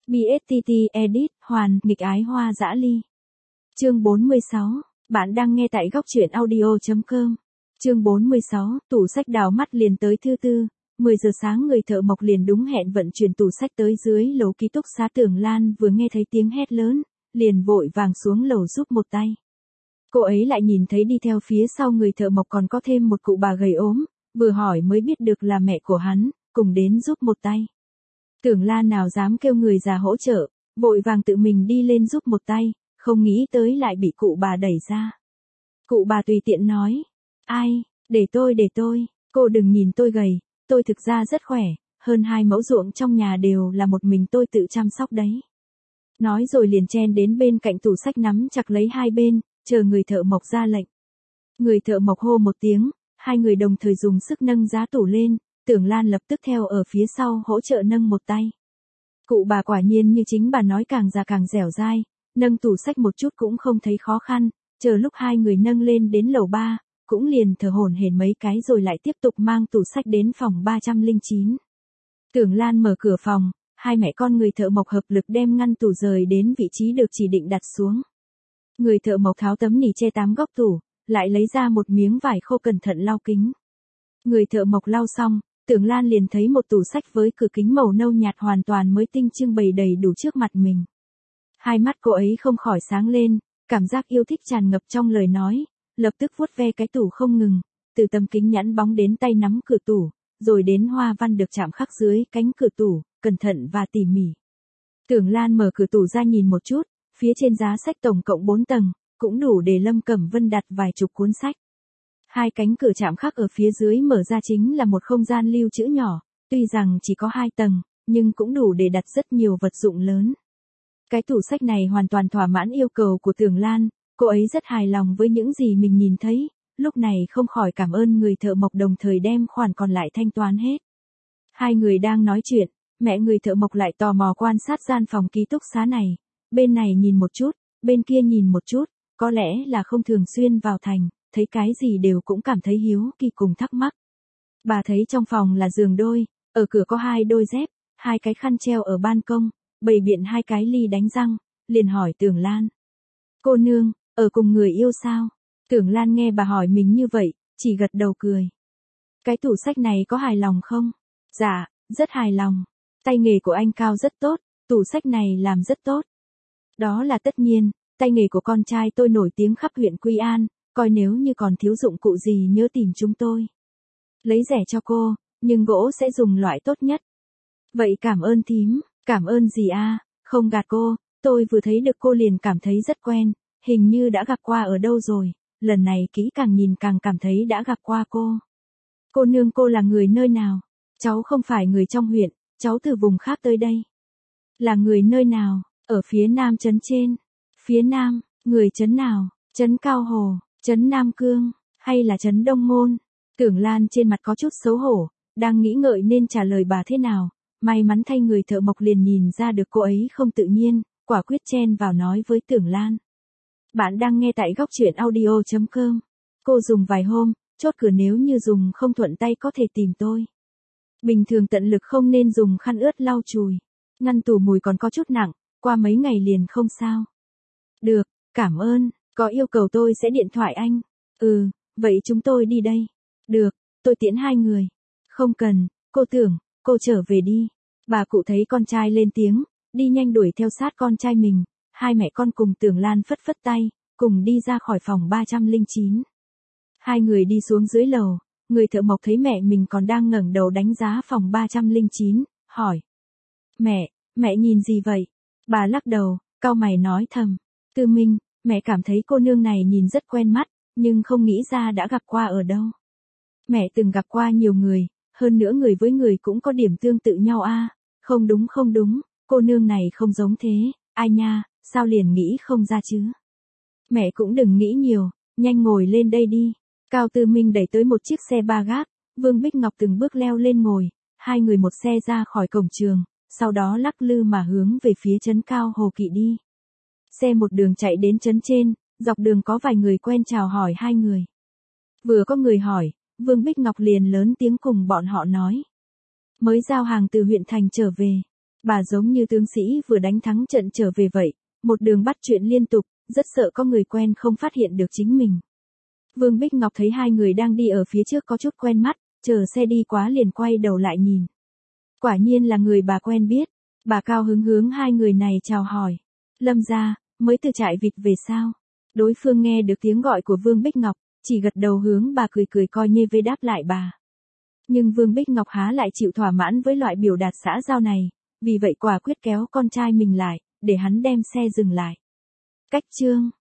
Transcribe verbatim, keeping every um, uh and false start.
bê ét tê tê Edit, Hoàn, nghịch ái hoa dã ly. Chương bốn mươi sáu, bạn đang nghe tại góc truyện audio chấm com. Chương bốn mươi sáu, tủ sách đào mắt liền tới thứ tư, mười giờ sáng người thợ mộc liền đúng hẹn vận chuyển tủ sách tới dưới lầu ký túc xá Tưởng Lan vừa nghe thấy tiếng hét lớn, liền vội vàng xuống lầu giúp một tay. Cô ấy lại nhìn thấy đi theo phía sau người thợ mộc còn có thêm một cụ bà gầy ốm, vừa hỏi mới biết được là mẹ của hắn, cùng đến giúp một tay. Tưởng Lan nào dám kêu người già hỗ trợ, vội vàng tự mình đi lên giúp một tay, không nghĩ tới lại bị cụ bà đẩy ra. Cụ bà tùy tiện nói, ai, để tôi để tôi, cô đừng nhìn tôi gầy, tôi thực ra rất khỏe, hơn hai mẫu ruộng trong nhà đều là một mình tôi tự chăm sóc đấy. Nói rồi liền chen đến bên cạnh tủ sách nắm chặt lấy hai bên, chờ người thợ mộc ra lệnh. Người thợ mộc hô một tiếng, hai người đồng thời dùng sức nâng giá tủ lên, Tưởng Lan lập tức theo ở phía sau hỗ trợ nâng một tay. Cụ bà quả nhiên như chính bà nói càng già càng dẻo dai, nâng tủ sách một chút cũng không thấy khó khăn, chờ lúc hai người nâng lên đến lầu ba, cũng liền thở hổn hển mấy cái rồi lại tiếp tục mang tủ sách đến phòng ba trăm lẻ chín. Tưởng Lan mở cửa phòng, hai mẹ con người thợ mộc hợp lực đem ngăn tủ rời đến vị trí được chỉ định đặt xuống. Người thợ mộc tháo tấm nỉ che tám góc tủ, lại lấy ra một miếng vải khô cẩn thận lau kính. Người thợ mộc lau xong, Tưởng Lan liền thấy một tủ sách với cửa kính màu nâu nhạt hoàn toàn mới tinh trưng bày đầy đủ trước mặt mình. Hai mắt cô ấy không khỏi sáng lên, cảm giác yêu thích tràn ngập trong lời nói, lập tức vuốt ve cái tủ không ngừng, từ tấm kính nhẵn bóng đến tay nắm cửa tủ, rồi đến hoa văn được chạm khắc dưới cánh cửa tủ, cẩn thận và tỉ mỉ. Tưởng Lan mở cửa tủ ra nhìn một chút, phía trên giá sách tổng cộng bốn tầng, cũng đủ để Lâm Cẩm Vân đặt vài chục cuốn sách. Hai cánh cửa chạm khắc ở phía dưới mở ra chính là một không gian lưu trữ nhỏ, tuy rằng chỉ có hai tầng, nhưng cũng đủ để đặt rất nhiều vật dụng lớn. Cái tủ sách này hoàn toàn thỏa mãn yêu cầu của Tưởng Lan, cô ấy rất hài lòng với những gì mình nhìn thấy, lúc này không khỏi cảm ơn người thợ mộc đồng thời đem khoản còn lại thanh toán hết. Hai người đang nói chuyện, mẹ người thợ mộc lại tò mò quan sát gian phòng ký túc xá này, bên này nhìn một chút, bên kia nhìn một chút, có lẽ là không thường xuyên vào thành, thấy cái gì đều cũng cảm thấy hiếu kỳ cùng thắc mắc. Bà thấy trong phòng là giường đôi, ở cửa có hai đôi dép, hai cái khăn treo ở ban công, bày biện hai cái ly đánh răng, liền hỏi Tưởng Lan. Cô nương, ở cùng người yêu sao? Tưởng Lan nghe bà hỏi mình như vậy, chỉ gật đầu cười. Cái tủ sách này có hài lòng không? Dạ, rất hài lòng. Tay nghề của anh Cao rất tốt, tủ sách này làm rất tốt. Đó là tất nhiên, tay nghề của con trai tôi nổi tiếng khắp huyện Quy An, coi nếu như còn thiếu dụng cụ gì nhớ tìm chúng tôi. Lấy rẻ cho cô, nhưng gỗ sẽ dùng loại tốt nhất. Vậy cảm ơn thím, cảm ơn gì a, không gạt cô, tôi vừa thấy được cô liền cảm thấy rất quen, hình như đã gặp qua ở đâu rồi, lần này kỹ càng nhìn càng cảm thấy đã gặp qua cô. Cô nương cô là người nơi nào? Cháu không phải người trong huyện, cháu từ vùng khác tới đây. Là người nơi nào? Ở phía nam trấn trên. Phía nam, người trấn nào? Trấn Cao Hồ, trấn Nam Cương, hay là trấn Đông Môn? Tưởng Lan trên mặt có chút xấu hổ, đang nghĩ ngợi nên trả lời bà thế nào. May mắn thay người thợ mộc liền nhìn ra được cô ấy không tự nhiên, quả quyết chen vào nói với Tưởng Lan. Bạn đang nghe tại góc truyện audio chấm com. Cô dùng vài hôm, chốt cửa nếu như dùng không thuận tay có thể tìm tôi. Bình thường tận lực không nên dùng khăn ướt lau chùi. Ngăn tủ mùi còn có chút nặng, qua mấy ngày liền không sao. Được, cảm ơn, có yêu cầu tôi sẽ điện thoại anh. Ừ, vậy chúng tôi đi đây. Được, tôi tiễn hai người. Không cần, cô Tưởng, cô trở về đi. Bà cụ thấy con trai lên tiếng, đi nhanh đuổi theo sát con trai mình, hai mẹ con cùng Tưởng Lan phất phất tay, cùng đi ra khỏi phòng ba trăm lẻ chín. Hai người đi xuống dưới lầu, người thợ mộc thấy mẹ mình còn đang ngẩng đầu đánh giá phòng ba trăm lẻ chín, hỏi. Mẹ, mẹ nhìn gì vậy? Bà lắc đầu, cau mày nói thầm. Tư Minh, mẹ cảm thấy cô nương này nhìn rất quen mắt, nhưng không nghĩ ra đã gặp qua ở đâu. Mẹ từng gặp qua nhiều người, hơn nữa người với người cũng có điểm tương tự nhau a. Không đúng không đúng, cô nương này không giống thế, ai nha, sao liền nghĩ không ra chứ? Mẹ cũng đừng nghĩ nhiều, nhanh ngồi lên đây đi. Cao Tư Minh đẩy tới một chiếc xe ba gác, Vương Bích Ngọc từng bước leo lên ngồi, hai người một xe ra khỏi cổng trường, sau đó lắc lư mà hướng về phía trấn Cao Hồ Kỵ đi. Xe một đường chạy đến trấn trên, dọc đường có vài người quen chào hỏi hai người. Vừa có người hỏi, Vương Bích Ngọc liền lớn tiếng cùng bọn họ nói. Mới giao hàng từ huyện thành trở về. Bà giống như tướng sĩ vừa đánh thắng trận trở về vậy, một đường bắt chuyện liên tục, rất sợ có người quen không phát hiện được chính mình. Vương Bích Ngọc thấy hai người đang đi ở phía trước có chút quen mắt, chờ xe đi quá liền quay đầu lại nhìn. Quả nhiên là người bà quen biết, bà cao hứng hướng hai người này chào hỏi. Lâm gia, mới từ trại vịt về sao? Đối phương nghe được tiếng gọi của Vương Bích Ngọc, chỉ gật đầu hướng bà cười cười coi như vê đáp lại bà. Nhưng Vương Bích Ngọc há lại chịu thỏa mãn với loại biểu đạt xã giao này, vì vậy quả quyết kéo con trai mình lại, để hắn đem xe dừng lại. Cách chương